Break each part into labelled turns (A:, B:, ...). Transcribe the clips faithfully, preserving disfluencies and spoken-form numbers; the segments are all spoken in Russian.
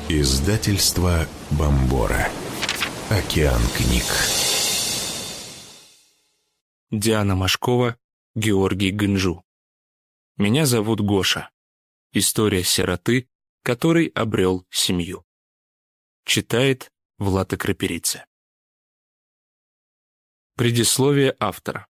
A: Издательство Бомбора. Океан книг.
B: Диана Машкова, Георгий Гынжу. Меня зовут Гоша. История сироты, который обрел семью. Читает Влад Акраперидзе. Предисловие автора.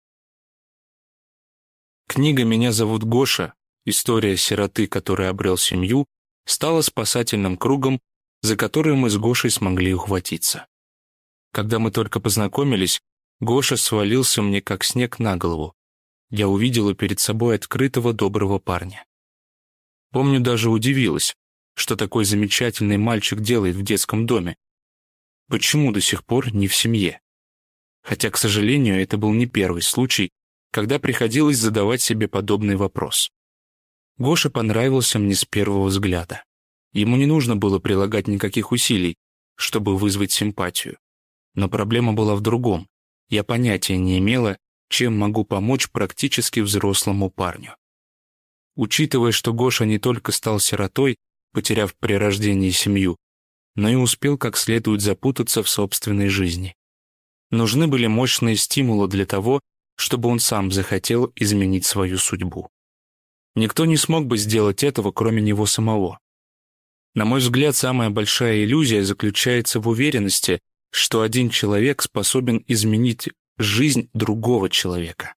B: Книга «Меня зовут Гоша. История сироты, который обрел семью» стала спасательным кругом, за который мы с Гошей смогли ухватиться. Когда мы только познакомились, Гоша свалился мне как снег на голову. Я увидела перед собой открытого доброго парня. Помню, даже удивилась, что такой замечательный мальчик делает в детском доме. Почему до сих пор не в семье? Хотя, к сожалению, это был не первый случай, когда приходилось задавать себе подобный вопрос. Гоша понравился мне с первого взгляда. Ему не нужно было прилагать никаких усилий, чтобы вызвать симпатию. Но проблема была в другом. Я понятия не имела, чем могу помочь практически взрослому парню. Учитывая, что Гоша не только стал сиротой, потеряв при рождении семью, но и успел как следует запутаться в собственной жизни. Нужны были мощные стимулы для того, чтобы он сам захотел изменить свою судьбу. Никто не смог бы сделать этого, кроме него самого. На мой взгляд, самая большая иллюзия заключается в уверенности, что один человек способен изменить жизнь другого человека.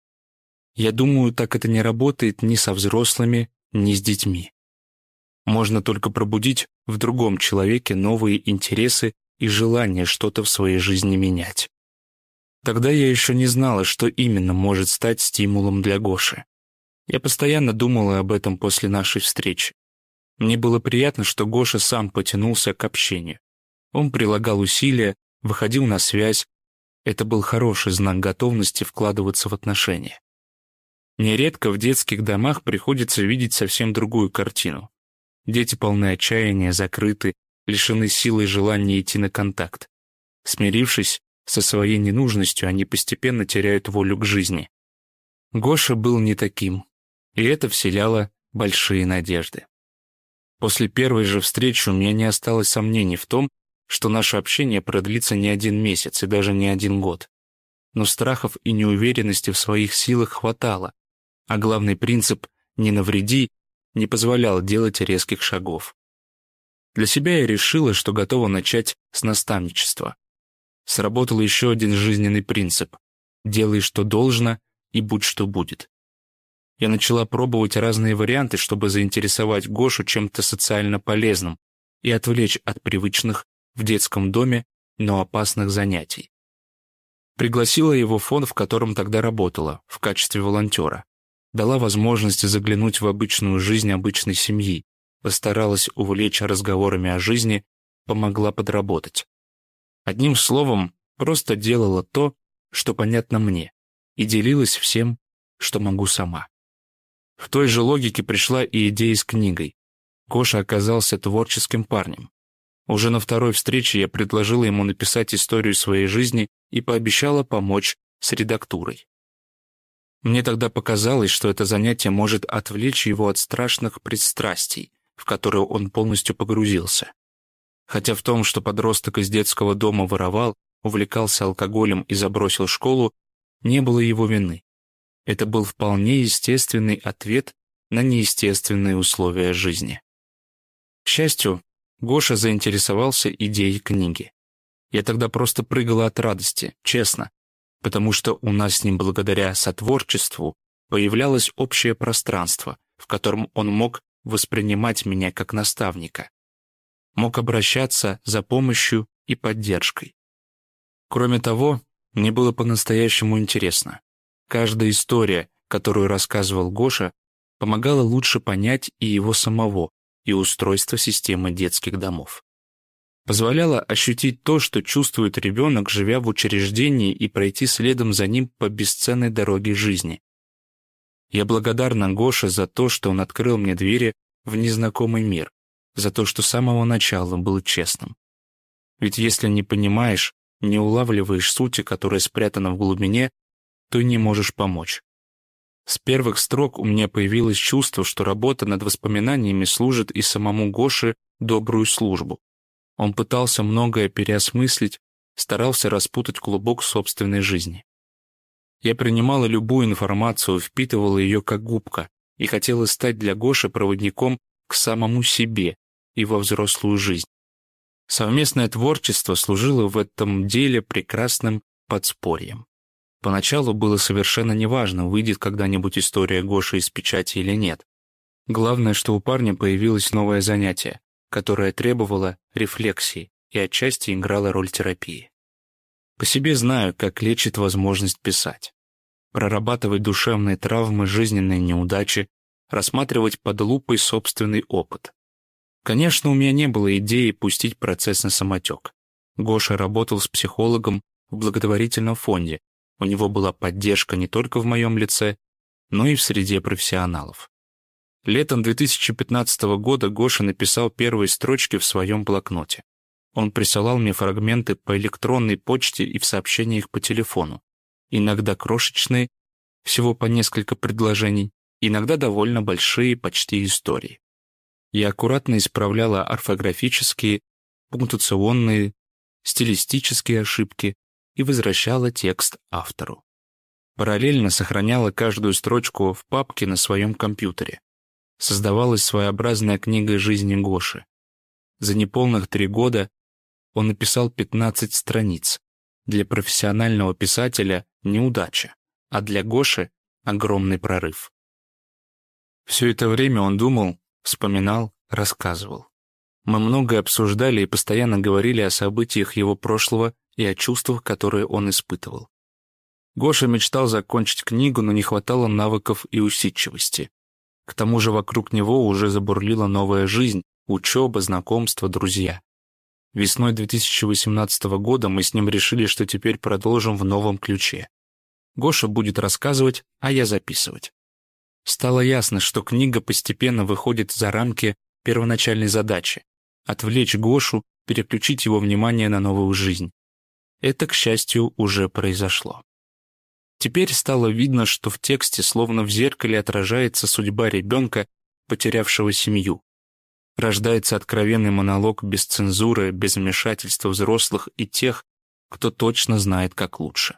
B: Я думаю, так это не работает ни со взрослыми, ни с детьми. Можно только пробудить в другом человеке новые интересы и желание что-то в своей жизни менять. Тогда я еще не знала, что именно может стать стимулом для Гоши. Я постоянно думала об этом после нашей встречи. Мне было приятно, что Гоша сам потянулся к общению. Он прилагал усилия, выходил на связь. Это был хороший знак готовности вкладываться в отношения. Нередко в детских домах приходится видеть совсем другую картину. Дети полны отчаяния, закрыты, лишены силы и желания идти на контакт. Смирившись со своей ненужностью, они постепенно теряют волю к жизни. Гоша был не таким, и это вселяло большие надежды. После первой же встречи у меня не осталось сомнений в том, что наше общение продлится не один месяц и даже не один год. Но страхов и неуверенности в своих силах хватало, а главный принцип «не навреди» не позволял делать резких шагов. Для себя я решила, что готова начать с наставничества. Сработал еще один жизненный принцип «делай, что должно, и будь, что будет». Я начала пробовать разные варианты, чтобы заинтересовать Гошу чем-то социально полезным и отвлечь от привычных в детском доме, но опасных занятий. Пригласила его в фонд, в котором тогда работала, в качестве волонтера. Дала возможность заглянуть в обычную жизнь обычной семьи, постаралась увлечь разговорами о жизни, помогла подработать. Одним словом, просто делала то, что понятно мне, и делилась всем, что могу сама. В той же логике пришла и идея с книгой. Гоша оказался творческим парнем. Уже на второй встрече я предложила ему написать историю своей жизни и пообещала помочь с редактурой. Мне тогда показалось, что это занятие может отвлечь его от страшных пристрастий, в которые он полностью погрузился. Хотя в том, что подросток из детского дома воровал, увлекался алкоголем и забросил школу, не было его вины. Это был вполне естественный ответ на неестественные условия жизни. К счастью, Гоша заинтересовался идеей книги. Я тогда просто прыгала от радости, честно, потому что у нас с ним благодаря сотворчеству появлялось общее пространство, в котором он мог воспринимать меня как наставника, мог обращаться за помощью и поддержкой. Кроме того, мне было по-настоящему интересно. Каждая история, которую рассказывал Гоша, помогала лучше понять и его самого, и устройство системы детских домов. Позволяла ощутить то, что чувствует ребенок, живя в учреждении, и пройти следом за ним по бесценной дороге жизни. Я благодарна Гоше за то, что он открыл мне двери в незнакомый мир, за то, что с самого начала был честным. Ведь если не понимаешь, не улавливаешь сути, которая спрятана в глубине, то не можешь помочь. С первых строк у меня появилось чувство, что работа над воспоминаниями служит и самому Гоше добрую службу. Он пытался многое переосмыслить, старался распутать клубок собственной жизни. Я принимала любую информацию, впитывала ее как губка и хотела стать для Гоши проводником к самому себе и во взрослую жизнь. Совместное творчество служило в этом деле прекрасным подспорьем. Поначалу было совершенно неважно, выйдет когда-нибудь история Гоши из печати или нет. Главное, что у парня появилось новое занятие, которое требовало рефлексии и отчасти играло роль терапии. По себе знаю, как лечит возможность писать. Прорабатывать душевные травмы, жизненные неудачи, рассматривать под лупой собственный опыт. Конечно, у меня не было идеи пустить процесс на самотек. Гоша работал с психологом в благотворительном фонде. У него была поддержка не только в моем лице, но и в среде профессионалов. Летом две тысячи пятнадцатого года Гоша написал первые строчки в своем блокноте. Он присылал мне фрагменты по электронной почте и в сообщениях по телефону. Иногда крошечные, всего по несколько предложений, иногда довольно большие, почти истории. Я аккуратно исправляла орфографические, пунктуационные, стилистические ошибки и возвращала текст автору. Параллельно сохраняла каждую строчку в папке на своем компьютере. Создавалась своеобразная книга жизни Гоши. За неполных три года он написал пятнадцать страниц. Для профессионального писателя неудача, а для Гоши огромный прорыв. Все это время он думал, вспоминал, рассказывал. Мы многое обсуждали и постоянно говорили о событиях его прошлого и о чувствах, которые он испытывал. Гоша мечтал закончить книгу, но не хватало навыков и усидчивости. К тому же вокруг него уже забурлила новая жизнь, учеба, знакомства, друзья. Весной две тысячи восемнадцатого года мы с ним решили, что теперь продолжим в новом ключе. Гоша будет рассказывать, а я записывать. Стало ясно, что книга постепенно выходит за рамки первоначальной задачи — отвлечь Гошу, переключить его внимание на новую жизнь. Это, к счастью, уже произошло. Теперь стало видно, что в тексте словно в зеркале отражается судьба ребенка, потерявшего семью. Рождается откровенный монолог без цензуры, без вмешательства взрослых и тех, кто точно знает, как лучше.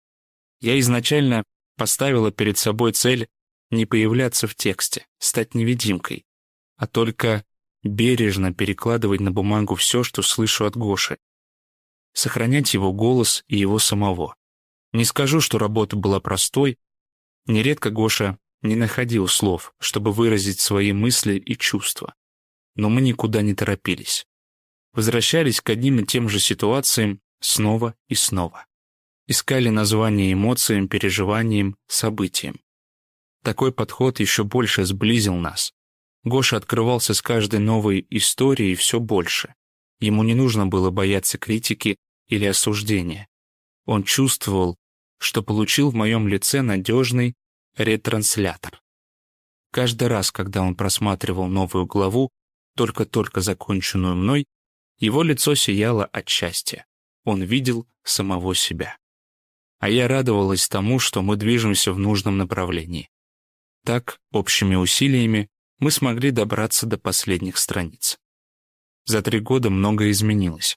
B: Я изначально поставила перед собой цель не появляться в тексте, стать невидимкой, а только бережно перекладывать на бумагу все, что слышу от Гоши. Сохранять его голос и его самого. Не скажу, что работа была простой. Нередко Гоша не находил слов, чтобы выразить свои мысли и чувства. Но мы никуда не торопились. Возвращались к одним и тем же ситуациям снова и снова. Искали названия эмоциям, переживаниям, событиям. Такой подход еще больше сблизил нас. Гоша открывался с каждой новой историей все больше. Ему не нужно было бояться критики или осуждения. Он чувствовал, что получил в моем лице надежный ретранслятор. Каждый раз, когда он просматривал новую главу, только-только законченную мной, его лицо сияло от счастья. Он видел самого себя. А я радовалась тому, что мы движемся в нужном направлении. Так, общими усилиями, мы смогли добраться до последних страниц. За три года многое изменилось.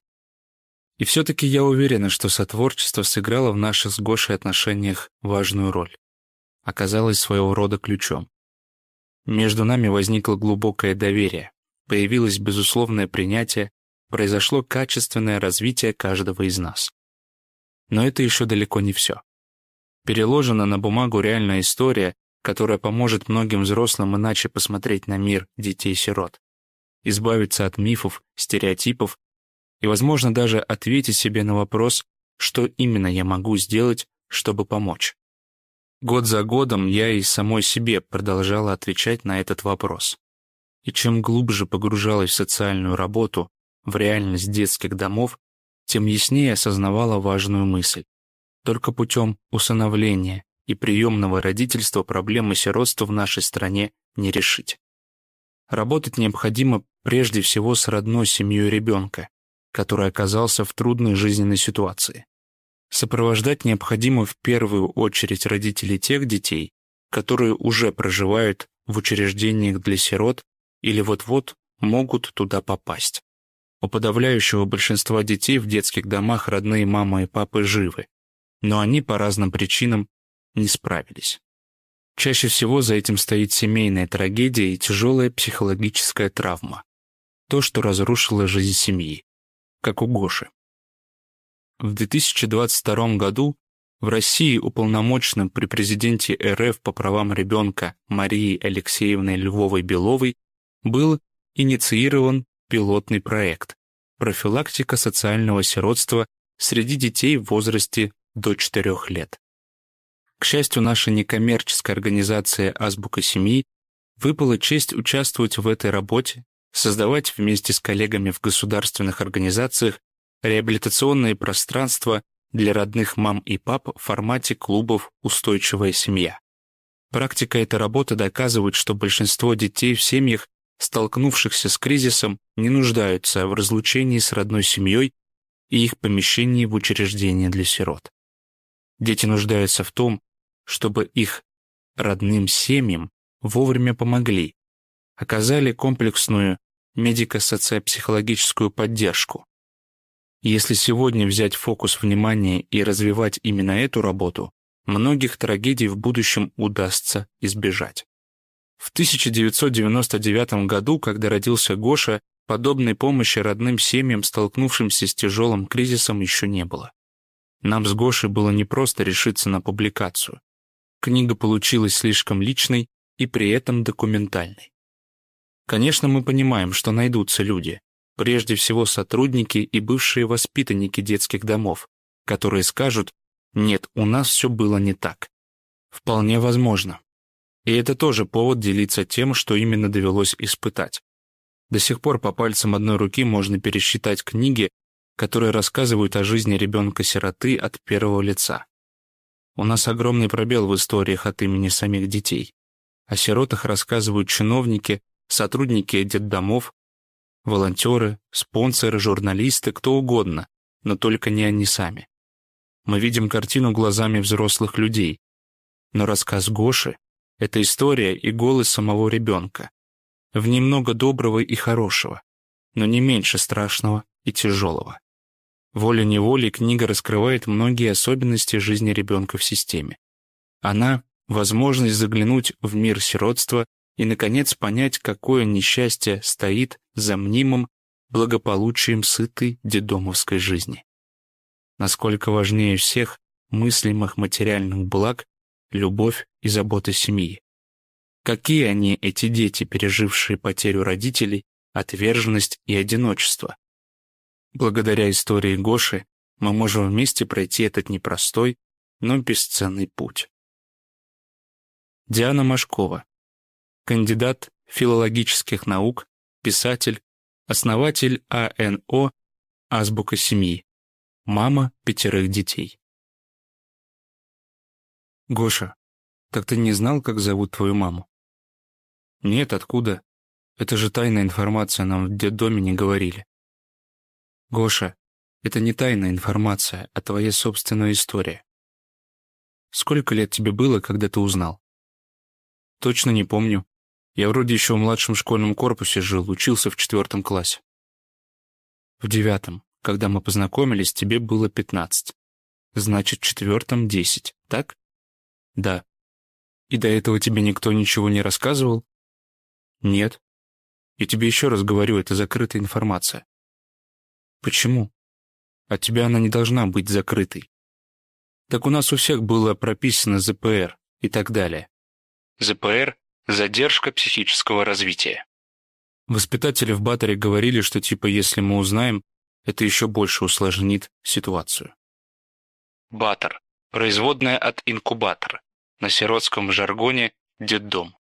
B: И все-таки я уверена, что сотворчество сыграло в наших с Гошей отношениях важную роль. Оказалось своего рода ключом. Между нами возникло глубокое доверие, появилось безусловное принятие, произошло качественное развитие каждого из нас. Но это еще далеко не все. Переложена на бумагу реальная история, которая поможет многим взрослым иначе посмотреть на мир детей-сирот, избавиться от мифов, стереотипов и, возможно, даже ответить себе на вопрос, что именно я могу сделать, чтобы помочь. Год за годом я и самой себе продолжала отвечать на этот вопрос. И чем глубже погружалась в социальную работу, в реальность детских домов, тем яснее осознавала важную мысль. Только путем усыновления и приемного родительства проблемы сиротства в нашей стране не решить. Работать необходимо прежде всего с родной семьей ребенка, который оказался в трудной жизненной ситуации. Сопровождать необходимо в первую очередь родителей тех детей, которые уже проживают в учреждениях для сирот или вот-вот могут туда попасть. У подавляющего большинства детей в детских домах родные мама и папы живы, но они по разным причинам не справились. Чаще всего за этим стоит семейная трагедия и тяжелая психологическая травма. То, что разрушило жизнь семьи, как у Гоши. В две тысячи двадцать втором году в России уполномоченным при президенте эр эф по правам ребенка Марией Алексеевной Львовой-Беловой был инициирован пилотный проект «Профилактика социального сиротства среди детей в возрасте до четырёх лет». К счастью, наша некоммерческая организация «Азбука семьи» выпала честь участвовать в этой работе, создавать вместе с коллегами в государственных организациях реабилитационные пространства для родных мам и пап в формате клубов «Устойчивая семья». Практика этой работы доказывает, что большинство детей в семьях, столкнувшихся с кризисом, не нуждаются в разлучении с родной семьей и их помещении в учреждение для сирот. Дети нуждаются в том, чтобы их родным семьям вовремя помогли, оказали комплексную медико-социопсихологическую поддержку. Если сегодня взять фокус внимания и развивать именно эту работу, многих трагедий в будущем удастся избежать. В тысяча девятьсот девяносто девятом году, когда родился Гоша, подобной помощи родным семьям, столкнувшимся с тяжелым кризисом, еще не было. Нам с Гошей было непросто решиться на публикацию. Книга получилась слишком личной и при этом документальной. Конечно, мы понимаем, что найдутся люди, прежде всего сотрудники и бывшие воспитанники детских домов, которые скажут: «Нет, у нас все было не так». Вполне возможно. И это тоже повод делиться тем, что именно довелось испытать. До сих пор по пальцам одной руки можно пересчитать книги, которые рассказывают о жизни ребенка-сироты от первого лица. У нас огромный пробел в историях от имени самих детей. О сиротах рассказывают чиновники, сотрудники детдомов, волонтеры, спонсоры, журналисты, кто угодно, но только не они сами. Мы видим картину глазами взрослых людей, но рассказ Гоши — это история и голос самого ребенка. В ней много доброго и хорошего, но не меньше страшного и тяжелого. Волей-неволей книга раскрывает многие особенности жизни ребенка в системе. Она — возможность заглянуть в мир сиротства и, наконец, понять, какое несчастье стоит за мнимым благополучием сытой детдомовской жизни. Насколько важнее всех мыслимых материальных благ любовь и забота семьи. Какие они, эти дети, пережившие потерю родителей, отверженность и одиночество? Благодаря истории Гоши мы можем вместе пройти этот непростой, но бесценный путь. Диана Машкова, кандидат филологических наук, писатель, основатель а эн о «Азбука семьи», мама пятерых детей. Гоша, так ты не знал, как зовут твою маму? Нет, откуда? Это же тайная информация, нам в детдоме не говорили. Гоша, это не тайная информация, а твоя собственная история. Сколько лет тебе было, когда ты узнал? Точно не помню. Я вроде еще в младшем школьном корпусе жил, учился в четвертом классе. В девятом, когда мы познакомились, тебе было пятнадцать. Значит, в четвертом десять, так? Да. И до этого тебе никто ничего не рассказывал? Нет. Я тебе еще раз говорю, это закрытая информация. Почему? От тебя она не должна быть закрытой. Так у нас у всех было прописано зэ пэ эр и так далее. зэ пэ эр – задержка психического развития. Воспитатели в Баторе говорили, что типа если мы узнаем, это еще больше усложнит ситуацию. Батор – производная от инкубатор, на сиротском жаргоне детдом.